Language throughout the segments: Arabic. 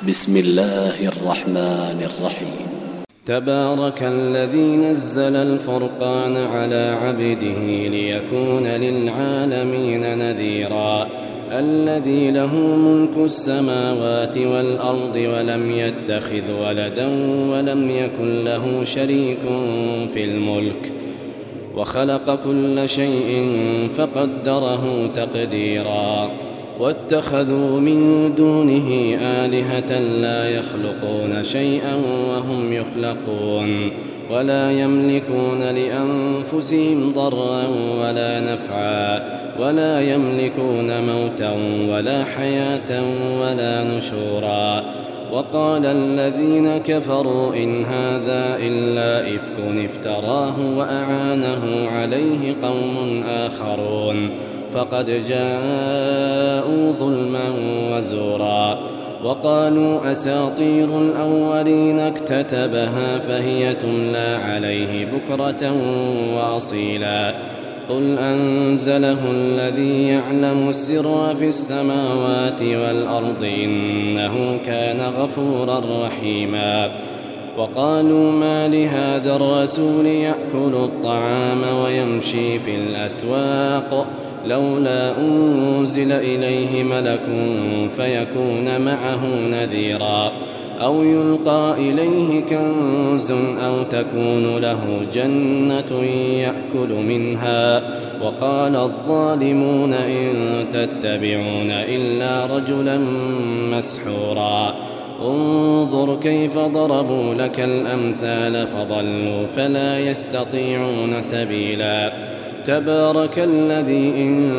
بسم الله الرحمن الرحيم. تبارك الذي نزل الفرقان على عبده ليكون للعالمين نذيرا الذي له ملك السماوات والأرض ولم يتخذ ولدا ولم يكن له شريك في الملك وخلق كل شيء فقدره تقديرا واتخذوا من دونه آلهة لا يخلقون شيئا وهم يخلقون ولا يملكون لأنفسهم ضرا ولا نفعا ولا يملكون موتا ولا حياة ولا نشورا وقال الذين كفروا إن هذا إلا إفك افتراه وأعانه عليه قوم آخرون فقد جاءوا ظلما وزورا وقالوا أساطير الأولين اكتتبها فهي تملى عليه بكرة وأصيلا قل أنزله الذي يعلم السر في السماوات والأرض إنه كان غفورا رحيما وقالوا ما لهذا الرسول يأكل الطعام ويمشي في الأسواق لولا أنزل إليه ملك فيكون معه نذيرا أو يلقى إليه كنز أو تكون له جنة يأكل منها وقال الظالمون إن تتبعون إلا رجلا مسحورا انظر كيف ضربوا لك الأمثال فضلوا فلا يستطيعون سبيلا تبارك الذي إن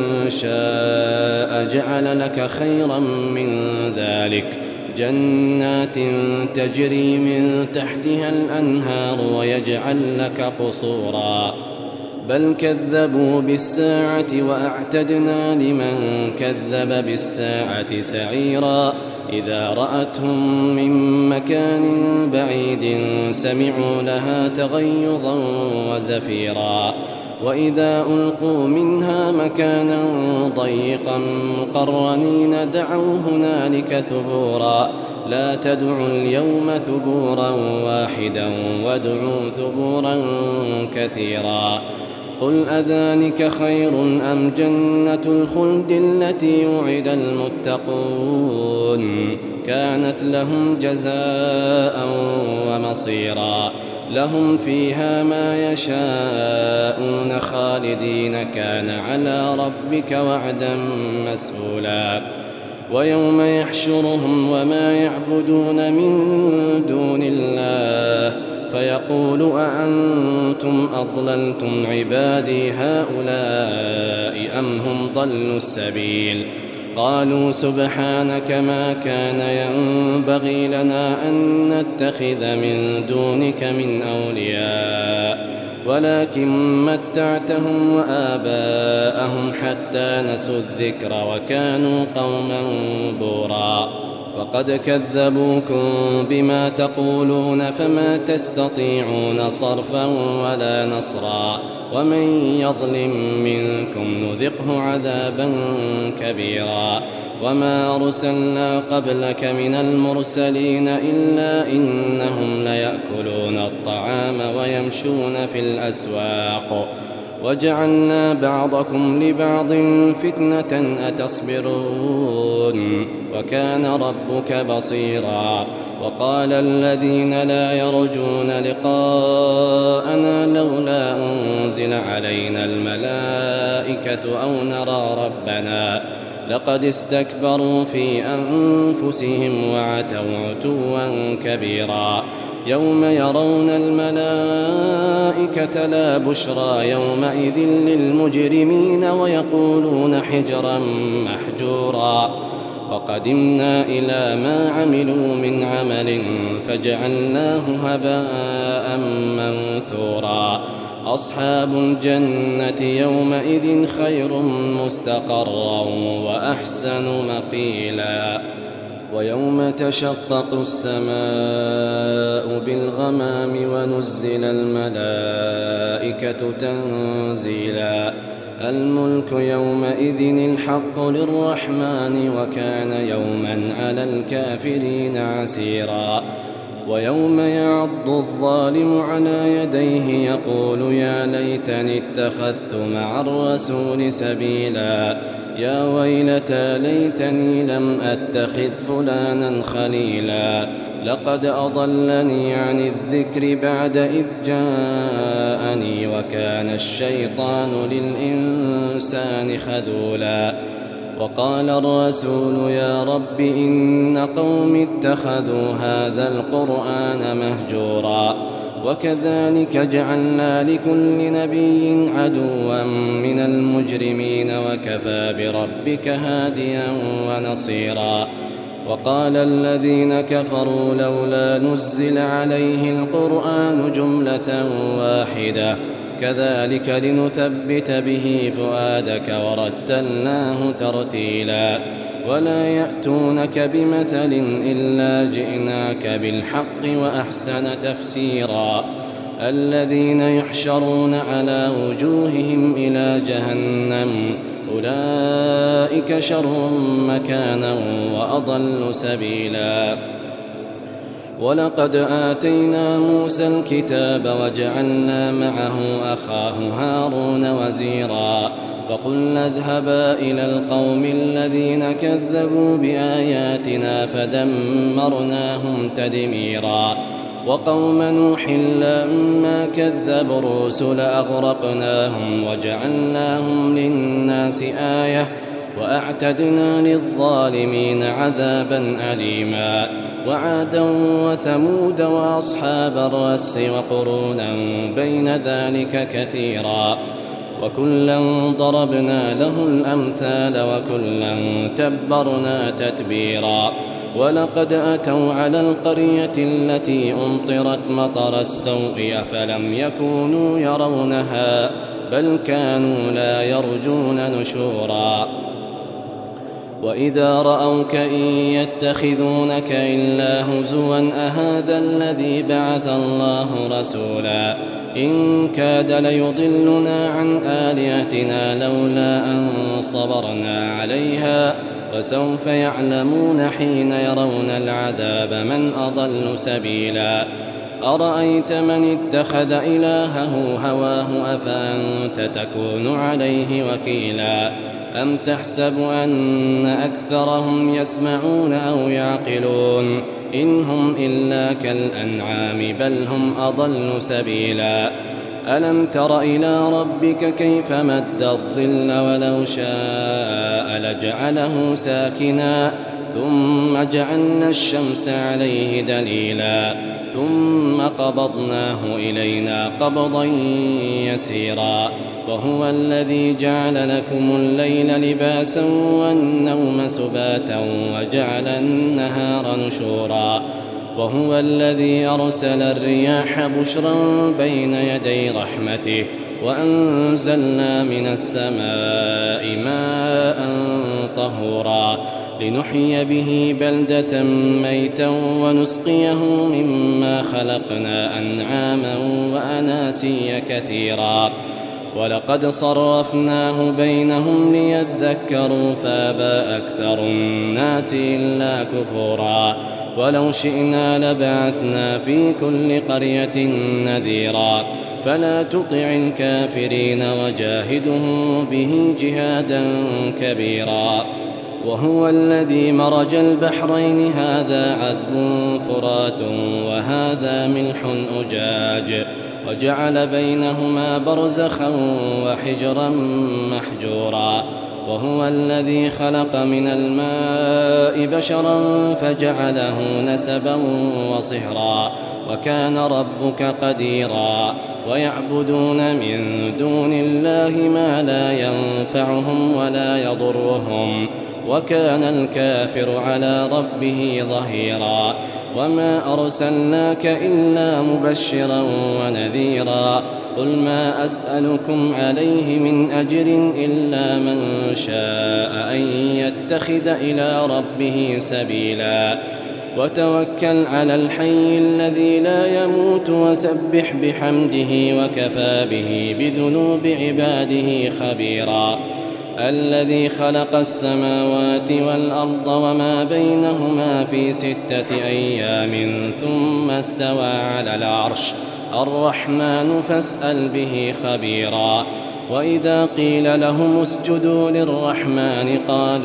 شاء جعل لك خيرا من ذلك جنات تجري من تحتها الأنهار ويجعل لك قصورا بل كذبوا بالساعة وأعتدنا لمن كذب بالساعة سعيرا إذا رأتهم من مكان بعيد سمعوا لها تغيظا وزفيرا وإذا ألقوا منها مكانا ضيقا مقرنين دعوا هنالك ثبورا لا تدعوا اليوم ثبورا واحدا وادعوا ثبورا كثيرا قل أذلك خير أم جنة الخلد التي وعد المتقون كانت لهم جزاء ومصيرا لهم فيها ما يشاءون خالدين كان على ربك وعدا مسئولا ويوم يحشرهم وما يعبدون من دون الله فيقول أأنتم أضللتم عبادي هؤلاء أم هم ضلوا السبيل قالوا سبحانك ما كان ينبغي لنا أن نتخذ من دونك من أولياء ولكن متعتهم وآباءهم حتى نسوا الذكر وكانوا قوما بورا فقد كذبوكم بما تقولون فما تستطيعون صرفا ولا نصرا ومن يظلم منكم نذقه عذابا كبيرا وما أرسلنا قبلك من المرسلين إلا إنهم ليأكلون الطعام ويمشون في الأسواق وجعلنا بعضكم لبعض فتنة أتصبرون وكان ربك بصيرا وقال الذين لا يرجون لقاءنا لولا أنزل علينا الملائكة أو نرى ربنا لقد استكبروا في أنفسهم وعتوا عتوا كبيرا يوم يرون الملائكة لا بشرى يومئذ للمجرمين ويقولون حجرا محجورا وقدمنا إلى ما عملوا من عمل فجعلناه هباء منثورا أصحاب الجنة يومئذ خير مستقرا وأحسن مقيلا ويوم تشقق السماء بالغمام ونزل الملائكة تنزيلا الملك يومئذ الحق للرحمن وكان يوما على الكافرين عسيرا ويوم يعض الظالم على يديه يقول يا ليتني اتخذت مع الرسول سبيلا يا ويلتى ليتني لم أتخذ فلانا خليلا لقد أضلني عن الذكر بعد إذ جاءني وكان الشيطان للإنسان خذولا وقال الرسول يا رب إن قوم اتخذوا هذا القرآن مهجورا وكذلك جعلنا لكل نبي عدوا من المجرمين وكفى بربك هاديا ونصيرا وقال الذين كفروا لولا نزل عليه القرآن جملة واحدة كذلك لنثبت به فؤادك ورتلناه ترتيلا ولا يأتونك بمثل إلا جئناك بالحق وأحسن تفسيرا الذين يحشرون على وجوههم إلى جهنم أولئك شر مكانا وأضل سبيلا ولقد آتينا موسى الكتاب وجعلنا معه أخاه هارون وزيرا فقلنا اذهبا إلى القوم الذين كذبوا بآياتنا فدمرناهم تدميرا وقوم نوح لما كذبوا الرسل أغرقناهم وجعلناهم للناس آية وأعتدنا للظالمين عذابا أليما وعادا وثمود وأصحاب الرس وقرونا بين ذلك كثيرا وكلا ضربنا له الأمثال وكلا تبرنا تتبيرا ولقد أتوا على القرية التي أمطرت مطر السوء أفلم يكونوا يرونها بل كانوا لا يرجون نشورا وإذا رأوك إن يتخذونك إلا هزوا أهذا الذي بعث الله رسولا إن كاد ليضلنا عن آلهتنا لولا أن صبرنا عليها وسوف يعلمون حين يرون العذاب من أضل سبيلا أرأيت من اتخذ إلهه هواه أفأنت تكون عليه وكيلا أم تحسب أن أكثرهم يسمعون أو يعقلون إن هم إلا كالأنعام بل هم أضل سبيلا ألم تر إلى ربك كيف مد الظل ولو شاء لجعله ساكنا ثم جعلنا الشمس عليه دليلا ثم قبضناه إلينا قبضا يسيرا وهو الذي جعل لكم الليل لباسا والنوم سباتا وجعل النهار نشورا وهو الذي أرسل الرياح بشرا بين يدي رحمته وأنزلنا من السماء ماء طهورا لنحيي به بلدة ميتا ونسقيه مما خلقنا أنعاما وأناسيا كثيرا ولقد صرفناه بينهم ليذكروا فأبى أكثر الناس إلا كفورا ولو شئنا لبعثنا في كل قرية نذيرا فلا تطع الكافرين وجاهدهم به جهادا كبيرا وهو الذي مرج البحرين هذا عذب فرات وهذا ملح أجاج وجعل بينهما برزخا وحجرا محجورا وهو الذي خلق من الماء بشرا فجعله نسبا وصهرا وكان ربك قديرا ويعبدون من دون الله ما لا ينفعهم ولا يضرهم وكان الكافر على ربه ظهيرا وما أرسلناك إلا مبشرا ونذيرا قل ما أسألكم عليه من أجر إلا من شاء أن يتخذ إلى ربه سبيلا وتوكل على الحي الذي لا يموت وسبح بحمده وكفى به بذنوب عباده خبيرا الذي خلق السماوات والأرض وما بينهما في 6 أيام ثم استوى على العرش الرحمن فاسأل به خبيرا وإذا قيل لهم اسجدوا للرحمن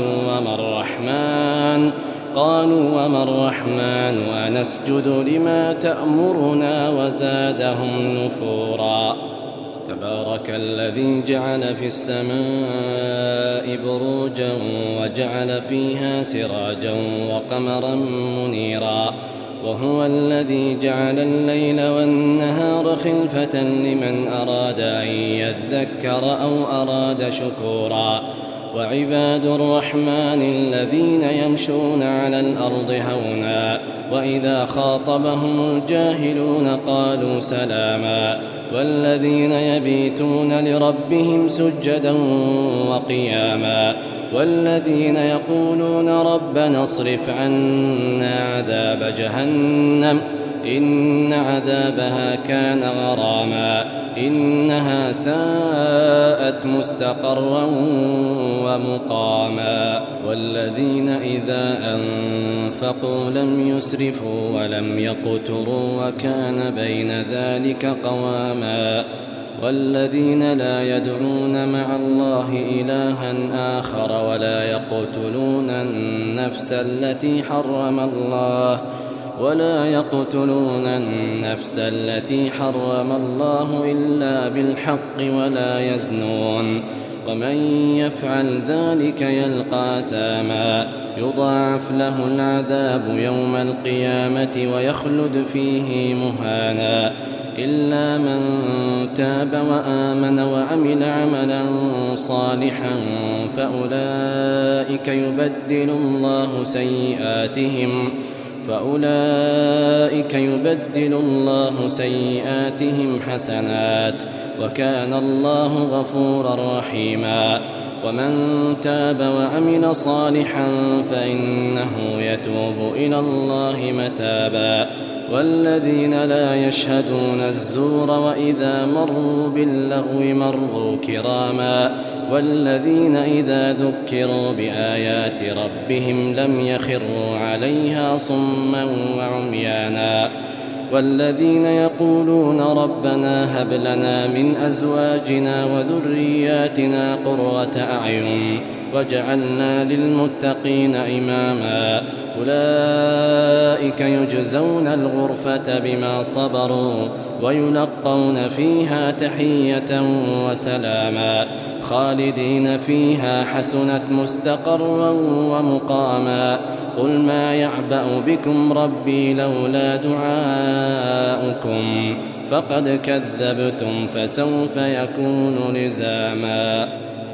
قالوا وما الرحمن ونسجد لما تأمرنا وزادهم نفورا تبارك الذي جعل في السماء بروجا وجعل فيها سراجا وقمرا منيرا وهو الذي جعل الليل والنهار خلفة لمن أراد أن يذكر أو أراد شكورا وعباد الرحمن الذين يمشون على الأرض هونا وإذا خاطبهم الجاهلون قالوا سلاما والذين يبيتون لربهم سجدا وقياما والذين يقولون ربنا اصرف عنا عذاب جهنم إن عذابها كان غراما إنها ساءت مستقرا ومقاما والذين إذا أنفقوا لم يسرفوا ولم يقتروا وكان بين ذلك قواما والذين لا يدعون مع الله إلها آخر ولا يقتلون النفس التي حرم الله إلا بالحق ولا يزنون ومن يفعل ذلك يلقى أثاما يضاعف له العذاب يوم القيامة ويخلد فيه مهانا إلا من تاب وآمن وعمل عملا صالحا فأولئك يبدل الله سيئاتهم حسنات وكان الله غفورا رحيما ومن تاب وعمل صالحا فإنه يتوب إلى الله متابا والذين لا يشهدون الزور وإذا مروا باللغو مروا كراما والذين إذا ذكروا بآيات ربهم لم يخروا عليها صما وعميانا والذين يقولون ربنا هب لنا من أزواجنا وذرياتنا قرة أعين وجعلنا للمتقين إماما أولئك يجزون الغرفة بما صبروا ويلقون فيها تحية وسلاما خالدين فيها حسنت مستقرا ومقاما قل ما يعبأ بكم ربي لولا دعاؤكم فقد كذبتم فسوف يكون لزاما